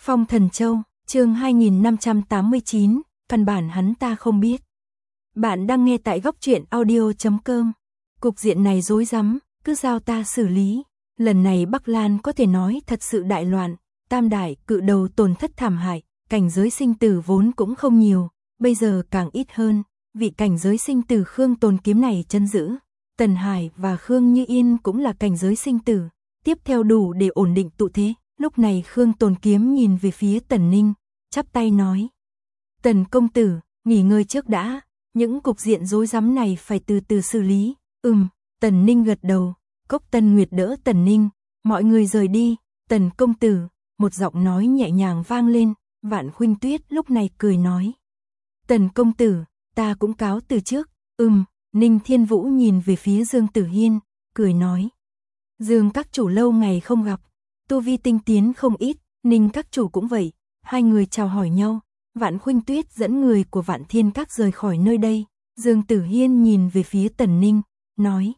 Phong Thần Châu, chương 2589, căn bản hắn ta không biết. Bạn đang nghe tại góc truyện audio.com. Cục diện này rối rắm, cứ giao ta xử lý. Lần này Bắc Lan có thể nói thật sự đại loạn, tam đại cự đầu tổn thất thảm hại, cảnh giới sinh tử vốn cũng không nhiều, bây giờ càng ít hơn. Vị cảnh giới sinh tử Khương Tồn Kiếm này chân giữ, Tần Hải và Khương Như Yên cũng là cảnh giới sinh tử, tiếp theo đủ để ổn định tụ thế. Lúc này Khương Tồn Kiếm nhìn về phía Tần Ninh, chắp tay nói: Tần công tử, nghỉ ngơi trước đã, những cục diện rối rắm này phải từ từ xử lý. Tần Ninh gật đầu. Cốc Tân Nguyệt đỡ Tần Ninh, mọi người rời đi. Tần công tử, một giọng nói nhẹ nhàng vang lên. Vạn Khuynh Tuyết lúc này cười nói: Tần công tử, ta cũng cáo từ trước. Ninh Thiên Vũ nhìn về phía Dương Tử Hiên, cười nói: Dương các chủ lâu ngày không gặp, tu vi tinh tiến không ít. Ninh các chủ cũng vậy. Hai người chào hỏi nhau. Vạn Khuynh Tuyết dẫn người của Vạn Thiên Các rời khỏi nơi đây. Dương Tử Hiên nhìn về phía Tần Ninh, nói: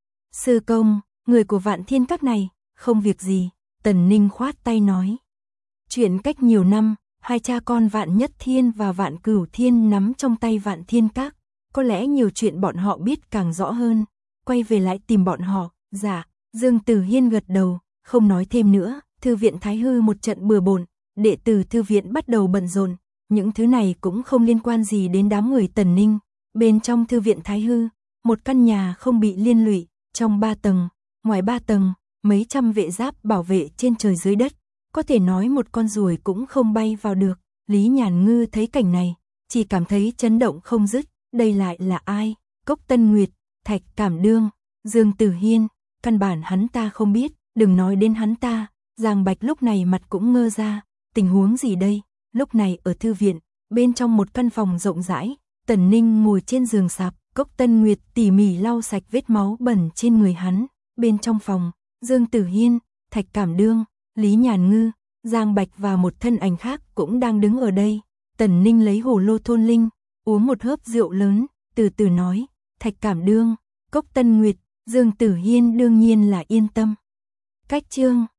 Sư công, người của Vạn Thiên Các này, không việc gì. Tần Ninh khoát tay nói: Chuyện cách nhiều năm, hai cha con Vạn Nhất Thiên và Vạn Cửu Thiên nắm trong tay Vạn Thiên Các, có lẽ nhiều chuyện bọn họ biết càng rõ hơn, quay về lại tìm bọn họ. Dạ. Dương Tử Hiên gật đầu, không nói thêm nữa. Thư viện Thái Hư một trận bừa bộn, đệ tử thư viện bắt đầu bận rộn. Những thứ này cũng không liên quan gì đến đám người Tần Ninh. Bên trong thư viện Thái Hư, một căn nhà không bị liên lụy, trong 3 tầng, ngoài 3 tầng, mấy trăm vệ giáp bảo vệ trên trời dưới đất, có thể nói một con ruồi cũng không bay vào được. Lý Nhàn Ngư thấy cảnh này, chỉ cảm thấy chấn động không dứt. Đây lại là ai? Cốc Tân Nguyệt, Thạch Cảm Đương, Dương Tử Hiên, căn bản hắn ta không biết, đừng nói đến hắn ta. Giang Bạch lúc này mặt cũng ngơ ra, tình huống gì đây? Lúc này ở thư viện, bên trong một căn phòng rộng rãi, Tần Ninh ngồi trên giường sạp, Cốc Tân Nguyệt tỉ mỉ lau sạch vết máu bẩn trên người hắn. Bên trong phòng, Dương Tử Hiên, Thạch Cảm Đương, Lý Nhàn Ngư, Giang Bạch và một thân ảnh khác cũng đang đứng ở đây. Tần Ninh lấy hồ lô thôn linh, uống một hớp rượu lớn, từ từ nói: Thạch Cảm Đương, Cốc Tân Nguyệt, Dương Tử Hiên đương nhiên là yên tâm. Cách chương